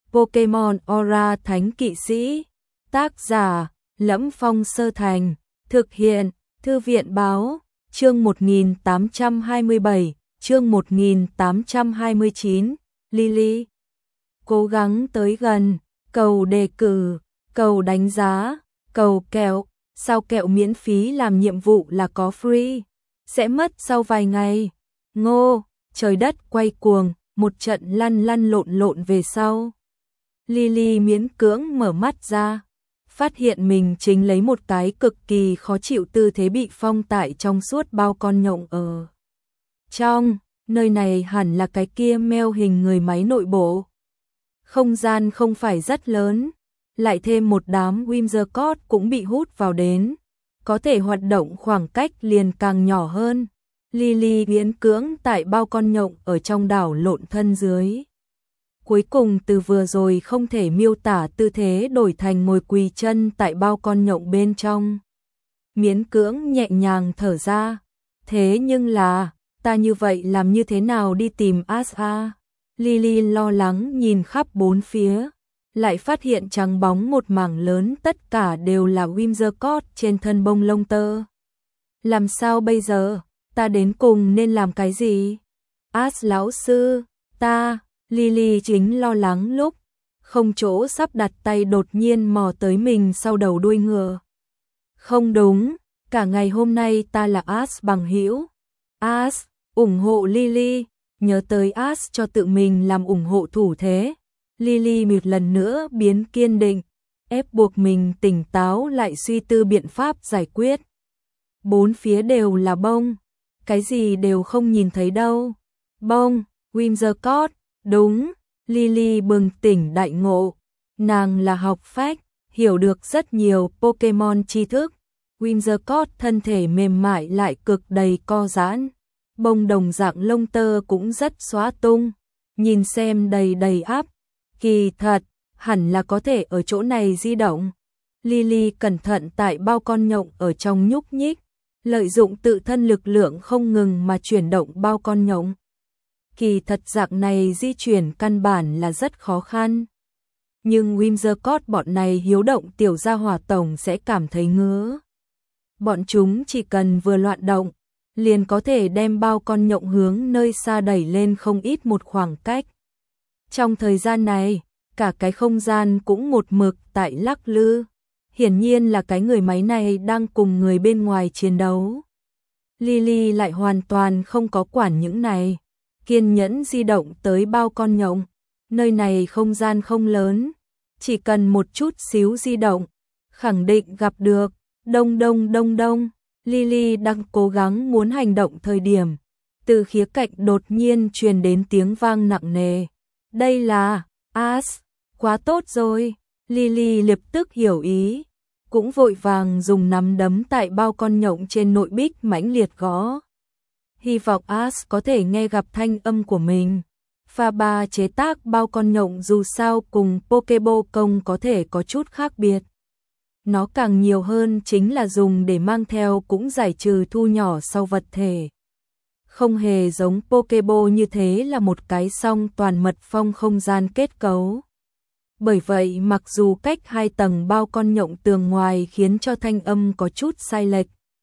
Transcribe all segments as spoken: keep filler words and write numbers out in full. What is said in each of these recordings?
Pokemon Aura Thánh Kỵ Sĩ. Tác giả: Lẫm Phong Sơ Thành. Thực hiện: Thư viện báo. Chương một nghìn tám trăm hai mươi bảy, chương một nghìn tám trăm hai mươi chín. Lily cố gắng tới gần, cầu đề cử, cầu đánh giá, cầu kẹo. Sao kẹo miễn phí làm nhiệm vụ là có free, sẽ mất sau vài ngày. Ngô, trời đất quay cuồng, một trận lăn lăn lộn lộn về sau. Lily miễn cưỡng mở mắt ra, phát hiện mình chính lấy một cái cực kỳ khó chịu tư thế bị phong tại trong suốt bao con nhộng ở. Trong, nơi này hẳn là cái kia meo hình người máy nội bộ. Không gian không phải rất lớn, lại thêm một đám Whimsicott cũng bị hút vào đến, có thể hoạt động khoảng cách liền càng nhỏ hơn. Lily miễn cưỡng tại bao con nhộng ở trong đảo lộn thân dưới. Cuối cùng từ vừa rồi không thể miêu tả tư thế đổi thành ngồi quỳ chân tại bao con nhộng bên trong. Miễn cưỡng nhẹ nhàng thở ra. Thế nhưng là, ta như vậy làm như thế nào đi tìm Asa? Lily lo lắng nhìn khắp bốn phía, lại phát hiện trắng bóng một mảng lớn, tất cả đều là Whimsicott trên thân bông lông tơ. Làm sao bây giờ? Ta đến cùng nên làm cái gì? As lão sư, ta, Lily chính lo lắng lúc không chỗ sắp đặt tay đột nhiên mò tới mình sau đầu đuôi ngựa. Không đúng, cả ngày hôm nay ta là As bằng hữu. As, ủng hộ Lily, nhớ tới As cho tự mình làm ủng hộ thủ thế. Lily một lần nữa biến kiên định, ép buộc mình tỉnh táo lại suy tư biện pháp giải quyết. Bốn phía đều là bông, cái gì đều không nhìn thấy đâu. Bông, Whimsicott, đúng, Lily bừng tỉnh đại ngộ. Nàng là học phách, hiểu được rất nhiều Pokemon tri thức. Whimsicott thân thể mềm mại lại cực đầy co giãn. Bông đồng dạng lông tơ cũng rất xóa tung, nhìn xem đầy đầy áp. Kỳ thật, hẳn là có thể ở chỗ này di động. Lily cẩn thận tại bao con nhộng ở trong nhúc nhích, lợi dụng tự thân lực lượng không ngừng mà chuyển động bao con nhộng. Kỳ thật dạng này di chuyển căn bản là rất khó khăn. Nhưng Whimsicott bọn này hiếu động tiểu gia hỏa tổng sẽ cảm thấy ngứa. Bọn chúng chỉ cần vừa loạn động, liền có thể đem bao con nhộng hướng nơi xa đẩy lên không ít một khoảng cách. Trong thời gian này, cả cái không gian cũng một mực tại lắc lư. Hiển nhiên là cái người máy này đang cùng người bên ngoài chiến đấu. Lily lại hoàn toàn không có quản những này, kiên nhẫn di động tới bao con nhộng. Nơi này không gian không lớn, chỉ cần một chút xíu di động, khẳng định gặp được. Đông đông đông đông, Lily đang cố gắng muốn hành động thời điểm, từ khía cạnh đột nhiên truyền đến tiếng vang nặng nề. Đây là As, quá tốt rồi. Lily lập tức hiểu ý, cũng vội vàng dùng nắm đấm tại bao con nhộng trên nội bích mãnh liệt gõ. Hy vọng As có thể nghe gặp thanh âm của mình. Pha ba chế tác bao con nhộng dù sao cùng Pokeball công có thể có chút khác biệt. Nó càng nhiều hơn chính là dùng để mang theo cũng giải trừ thu nhỏ sau vật thể. Không hề giống Pokeball như thế là một cái song toàn mật phong không gian kết cấu. Bởi vậy mặc dù cách hai tầng bao con nhộng tường ngoài khiến cho thanh âm có chút sai lệch,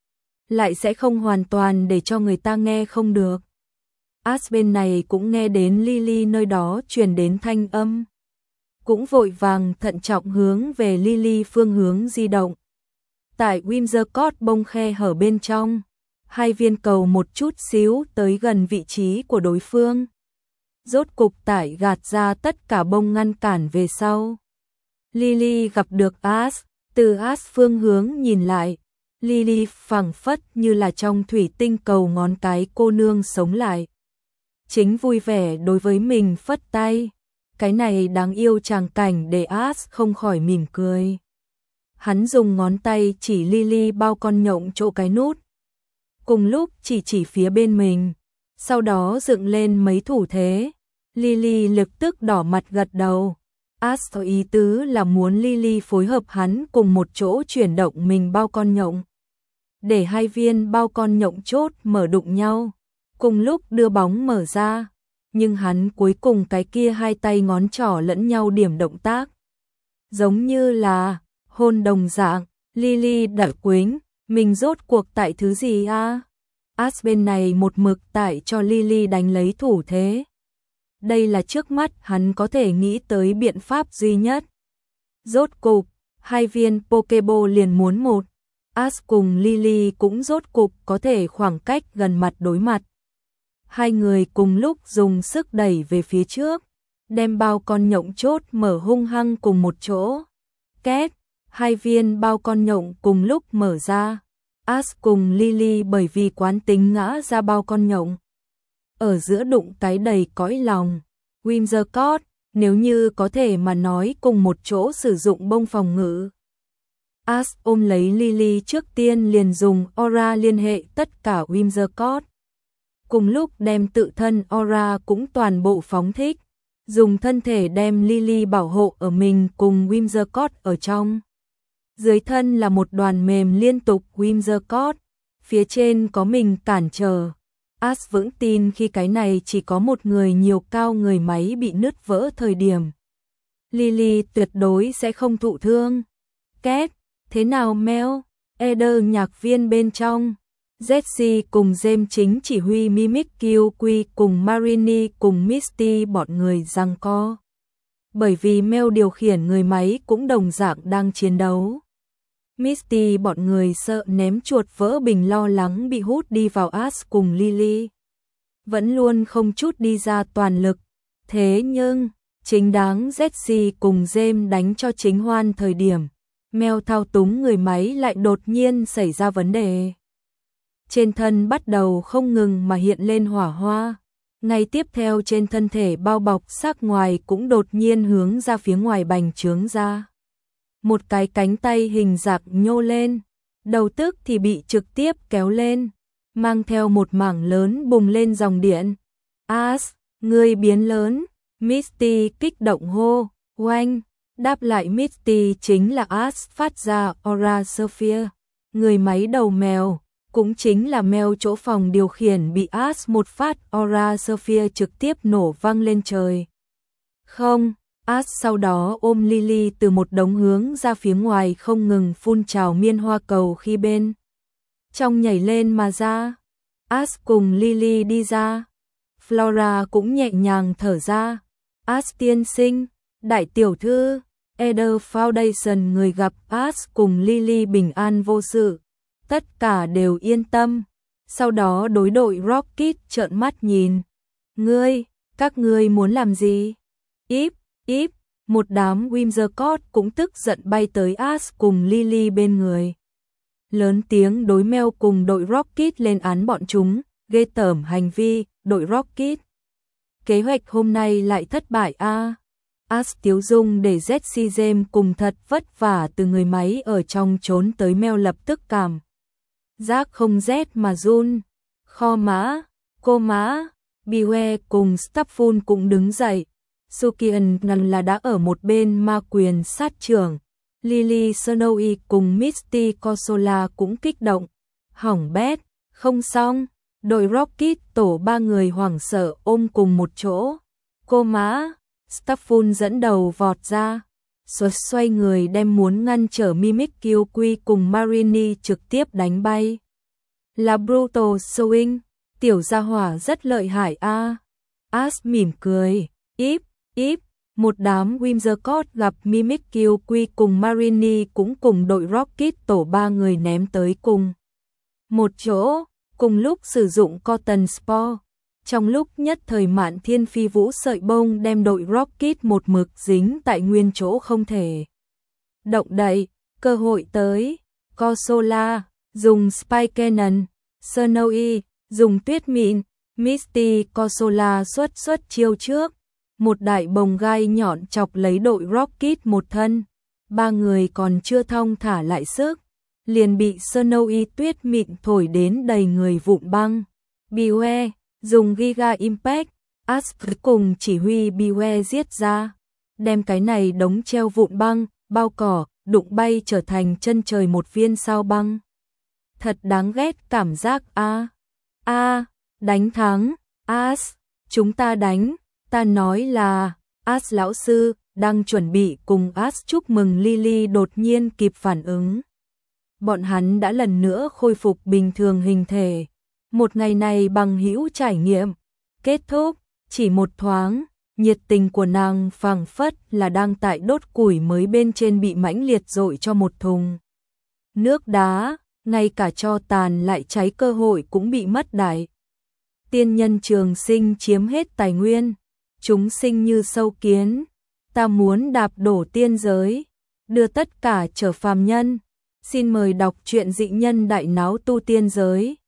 lại sẽ không hoàn toàn để cho người ta nghe không được. As bên này cũng nghe đến Lily nơi đó truyền đến thanh âm, cũng vội vàng thận trọng hướng về Lily phương hướng di động. Tại Whimsicott bông khe hở bên trong, hai viên cầu một chút xíu tới gần vị trí của đối phương. Rốt cục tải gạt ra tất cả bông ngăn cản về sau. Lily gặp được As, từ As phương hướng nhìn lại, Lily phảng phất như là trong thủy tinh cầu ngón cái cô nương sống lại. Chính vui vẻ đối với mình phất tay. Cái này đáng yêu tràng cảnh để As không khỏi mỉm cười. Hắn dùng ngón tay chỉ Lily bao con nhộng chỗ cái nút, cùng lúc chỉ chỉ phía bên mình, sau đó dựng lên mấy thủ thế. Lily lập tức đỏ mặt gật đầu. As có ý tứ là muốn Lily phối hợp hắn cùng một chỗ chuyển động mình bao con nhộng, để hai viên bao con nhộng chốt mở đụng nhau, cùng lúc đưa bóng mở ra. nhưng hắn cuối cùng cái kia hai tay ngón trỏ lẫn nhau điểm động tác. Giống như là hôn đồng dạng, Lily đã quính, mình rốt cuộc tại thứ gì a? As bên này một mực tại cho Lily đánh lấy thủ thế. Đây là trước mắt hắn có thể nghĩ tới biện pháp duy nhất. Rốt cục, hai viên Pokeball liền muốn một. As cùng Lily cũng rốt cục có thể khoảng cách gần mặt đối mặt. Hai người cùng lúc dùng sức đẩy về phía trước, đem bao con nhộng chốt mở hung hăng cùng một chỗ. Két, hai viên bao con nhộng cùng lúc mở ra. As cùng Lily bởi vì quán tính ngã ra bao con nhộng. Ở giữa đụng cái đầy cõi lòng. Whimsicott, nếu như có thể mà nói cùng một chỗ sử dụng bông phòng ngự. As ôm lấy Lily trước tiên liền dùng aura liên hệ tất cả Whimsicott. Cùng lúc đem tự thân aura cũng toàn bộ phóng thích. Dùng thân thể đem Lily bảo hộ ở mình cùng Whimsicott ở trong. Dưới thân là một đoàn mềm liên tục Whimsicott, phía trên có mình cản trở. As vững tin khi cái này chỉ có một người nhiều cao người máy bị nứt vỡ thời điểm. Lily tuyệt đối sẽ không thụ thương. Két, thế nào Mel? Eder nhạc viên bên trong. Jessie cùng James chính chỉ huy Mimikyu cùng Marini cùng Misty bọn người giằng co. Bởi vì Mel điều khiển người máy cũng đồng dạng đang chiến đấu. Misty bọn người sợ ném chuột vỡ bình lo lắng bị hút đi vào As cùng Lily. Vẫn luôn không chút đi ra toàn lực. Thế nhưng, chính đáng Jessie cùng James đánh cho chính hoan thời điểm. Mel thao túng người máy lại đột nhiên xảy ra vấn đề. Trên thân bắt đầu không ngừng mà hiện lên hỏa hoa. Ngay tiếp theo trên thân thể bao bọc xác ngoài cũng đột nhiên hướng ra phía ngoài bành trướng ra. Một cái cánh tay hình rạc nhô lên, đầu tức thì bị trực tiếp kéo lên, mang theo một mảng lớn bùng lên dòng điện. As, người biến lớn, Misty kích động hô, oanh, đáp lại Misty chính là As phát ra Aura Sphere, người máy đầu mèo, cũng chính là Mel chỗ phòng điều khiển bị As một phát Aura Sphere trực tiếp nổ văng lên trời. Không. As sau đó ôm Lily từ một đống hướng ra phía ngoài không ngừng phun trào miên hoa cầu khi bên trong nhảy lên mà ra. As cùng Lily đi ra. Flora cũng nhẹ nhàng thở ra. As tiên sinh, đại tiểu thư, Eder Foundation người gặp As cùng Lily bình an vô sự. Tất cả đều yên tâm. Sau đó đối đội Rocket trợn mắt nhìn. Ngươi, các ngươi muốn làm gì? Íp. Íp, một đám Whimsicott cũng tức giận bay tới As cùng Lily bên người. Lớn tiếng đối Mel cùng đội Rocket lên án bọn chúng, ghê tởm hành vi, đội Rocket. Kế hoạch hôm nay lại thất bại a. À. As tiếu dung để Jessie James cùng thật vất vả từ người máy ở trong trốn tới Mel lập tức cảm. Giác không rét mà run. Kho má, cô má, Beware cùng Stafful cũng đứng dậy. Sukian là đã ở một bên ma quyền sát trưởng. Lily Snowy cùng Misty Corsola cũng kích động. Hỏng bét, không xong. Đội Rocket tổ ba người hoảng sợ ôm cùng một chỗ. Cô má, Stafful dẫn đầu vọt ra. Xuất xoay người đem muốn ngăn trở Mimikyu cùng Marini trực tiếp đánh bay. Là Brutal Swing, tiểu gia hỏa rất lợi hại a. À. As mỉm cười, íp. Íp, một đám Whimsicott gặp Mimikyu cùng Marini cũng cùng đội Rocket tổ ba người ném tới cùng một chỗ, cùng lúc sử dụng Cotton Spore. Trong lúc nhất thời Mạn Thiên Phi Vũ sợi bông đem đội Rocket một mực dính tại nguyên chỗ không thể động đậy, cơ hội tới. Corsola dùng Spike Cannon, Snowy dùng tuyết mịn, Misty Corsola xuất xuất chiêu trước. Một đại bồng gai nhọn chọc lấy đội Rocket một thân. Ba người còn chưa thong thả lại sức. Liền bị Snowy tuyết mịn thổi đến đầy người vụn băng. Beware, dùng Giga Impact. As cùng chỉ huy Beware giết ra. Đem cái này đống treo vụn băng, bao cỏ, đụng bay trở thành chân trời một viên sao băng. Thật đáng ghét cảm giác a. A, đánh thắng, As. chúng ta đánh, ta nói là, As lão sư, đang chuẩn bị cùng As chúc mừng Lily đột nhiên kịp phản ứng. Bọn hắn đã lần nữa khôi phục bình thường hình thể. Một ngày này bằng hữu trải nghiệm, kết thúc, chỉ một thoáng, nhiệt tình của nàng phảng phất là đang tại đốt củi mới bên trên bị mãnh liệt dội cho một thùng nước đá, ngay cả cho tàn lại cháy cơ hội cũng bị mất đại. Tiên nhân trường sinh chiếm hết tài nguyên, chúng sinh như sâu kiến, ta muốn đạp đổ tiên giới, đưa tất cả trở phàm nhân. Xin mời đọc truyện Dị Nhân Đại Náo Tu Tiên Giới.